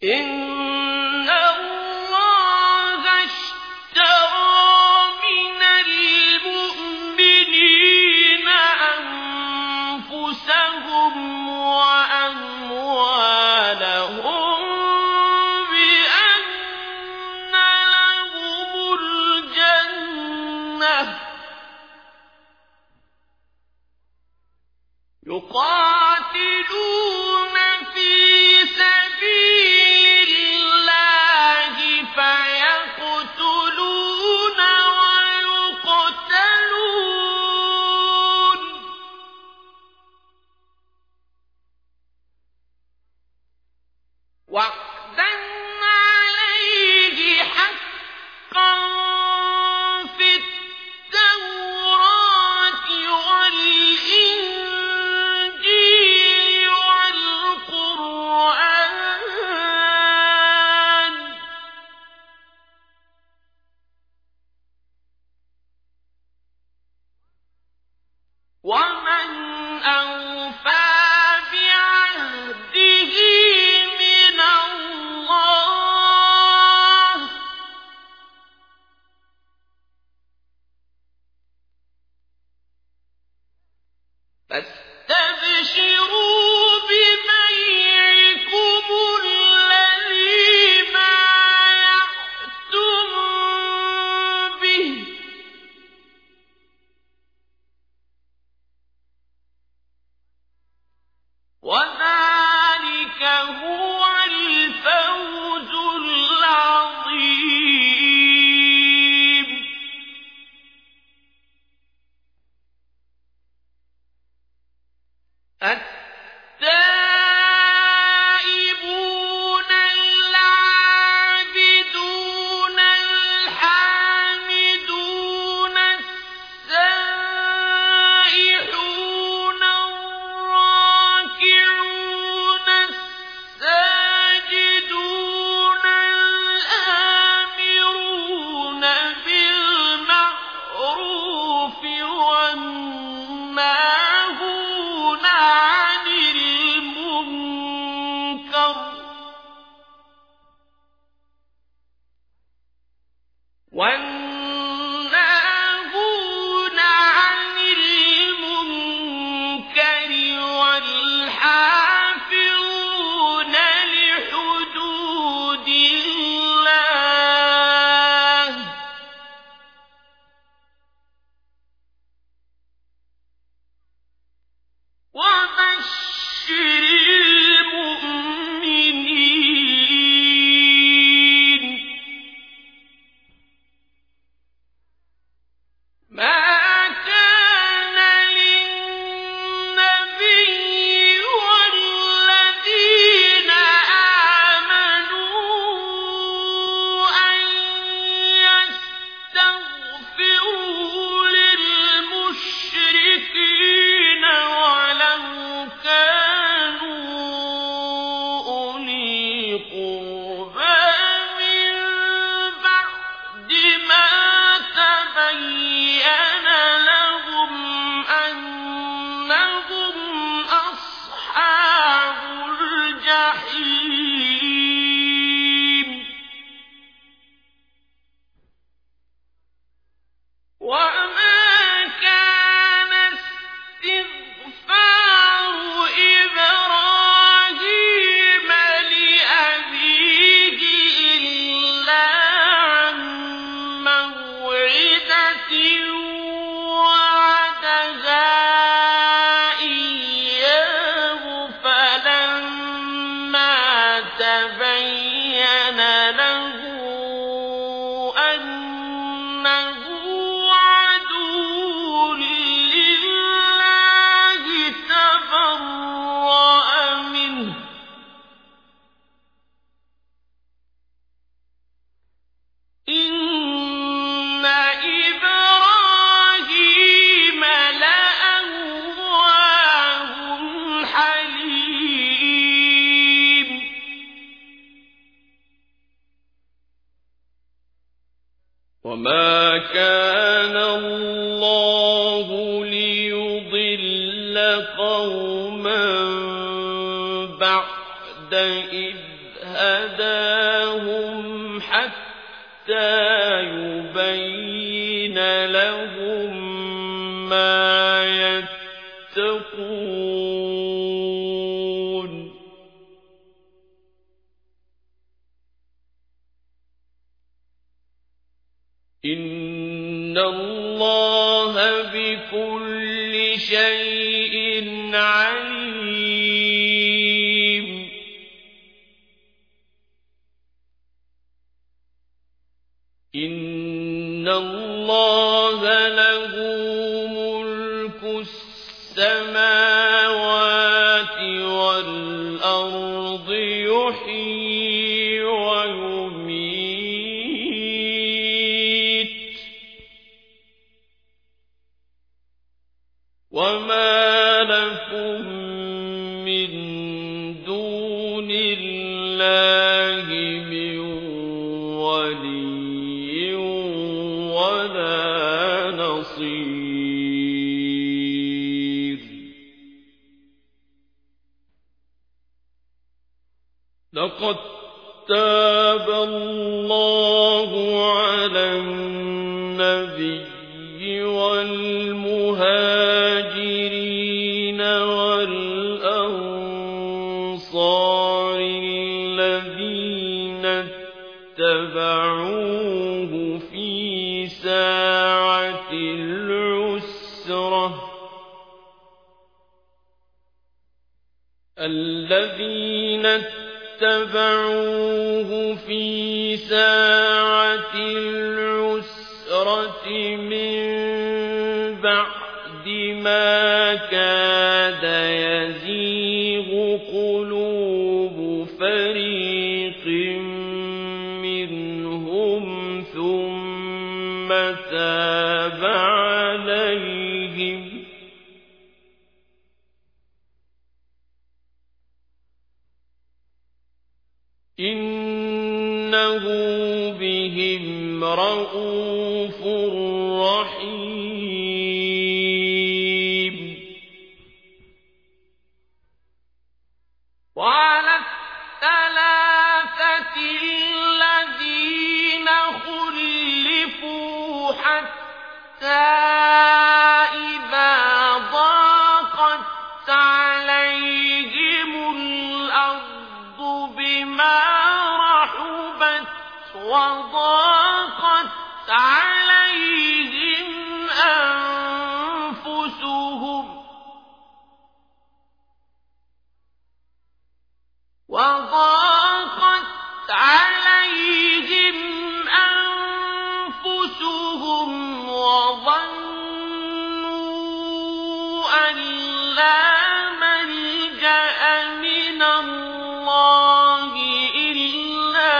إن الله اشترى من المؤمنين أنفسهم وأموالهم بأن لهم الجنة يقاتلون في سبيل الله فيقتلون ويقتلون وعدا عليه حقا في التوراة والإنجيل والقرآن ومن أوفى بعهده من الله فاستبشروا ببيعكم الذي بايعتم به وذلك هو الفوز العظيم التائبون العابدون الحامدون السائحون الراكعون الساجدون الآمرون بالمعروف والناهون عن المنكر والحافظون لحدود الله وبشر المؤمنين ما كان للنبي والذين آمنوا أن يستغفروا للمشركين ولو كانوا أولي قربى من بعد ما تبين لهم أنهم أصحاب الجحيم وما كان استغفار إبراهيم لأبيه إلا عن موعدة وعدها إياه فلما تبين له أنه عدو لله تبرأ منه إن إبراهيم لأواه حليم وما كان الله ليضل قوما بعد إذ هداهم حتى يبين لهم ما يتقون إن الله بكل شيء عليم إن الله له ملك السماوات والأرض يحيي ويميت وما لكم من دون الله من ولي ولا نصير لقد تاب الله على النبي والمهاجرين والأنصار الذين اتبعوه في ساعة العسرة من بعد ما كاد يزيغ قلوب فريق منهم ثم تاب عليهم إنه بهم رءوف رحيم وعلى الثلاثة الذين خلفوا حتى إذا ضاقت عليهم الأرض بما رحبت وضاقت عليهم أنفسهم وظنوا أن لا ملجأ من الله إلا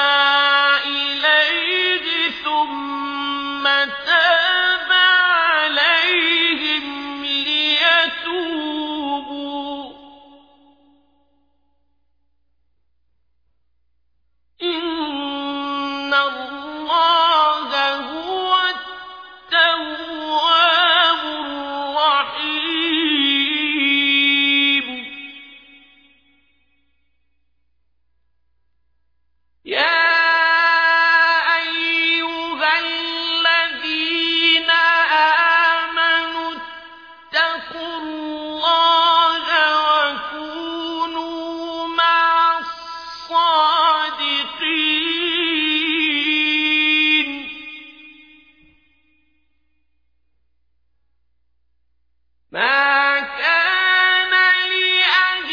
إليه ثم تاب عليهم ليتوبوا إن الله هو التواب الرحيم يا أيها الذين آمنوا اتقوا الله وكونوا مع الصادقين ما كان لأهل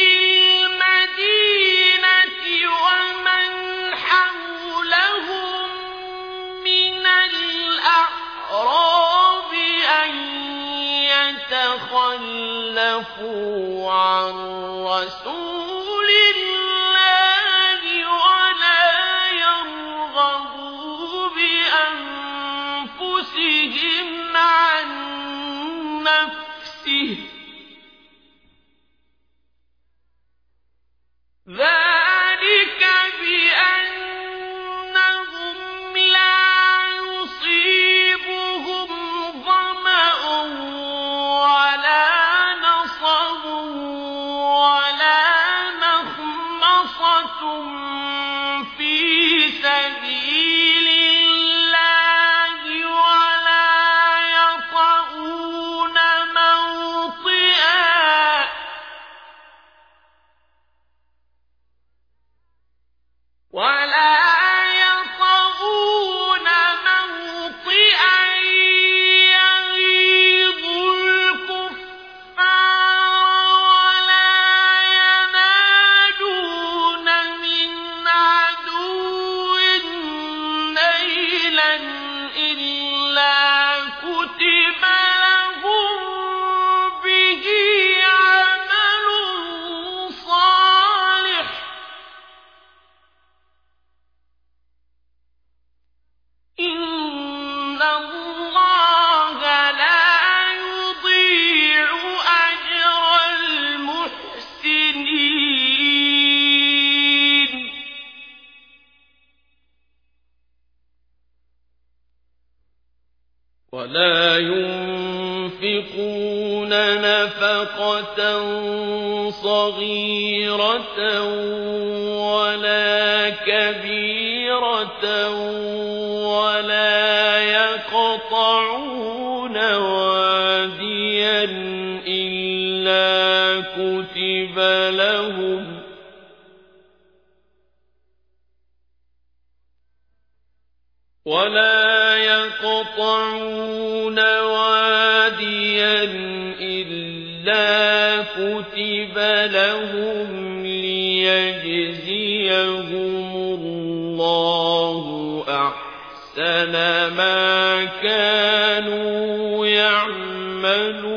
المدينة ومن حولهم من الأعراب أن يتخلفوا عن رسول الله ولا يرغبوا بأنفسهم عن نفسه ذلك بأنهم لا يصيبهم ظمأ ولا نصب ولا ولا ينفقون نفقة صغيرة ولا كبيرة ولا يقطعون واديا إلا كتب لهم ليجزيهم الله أحسن ما كانوا يعملون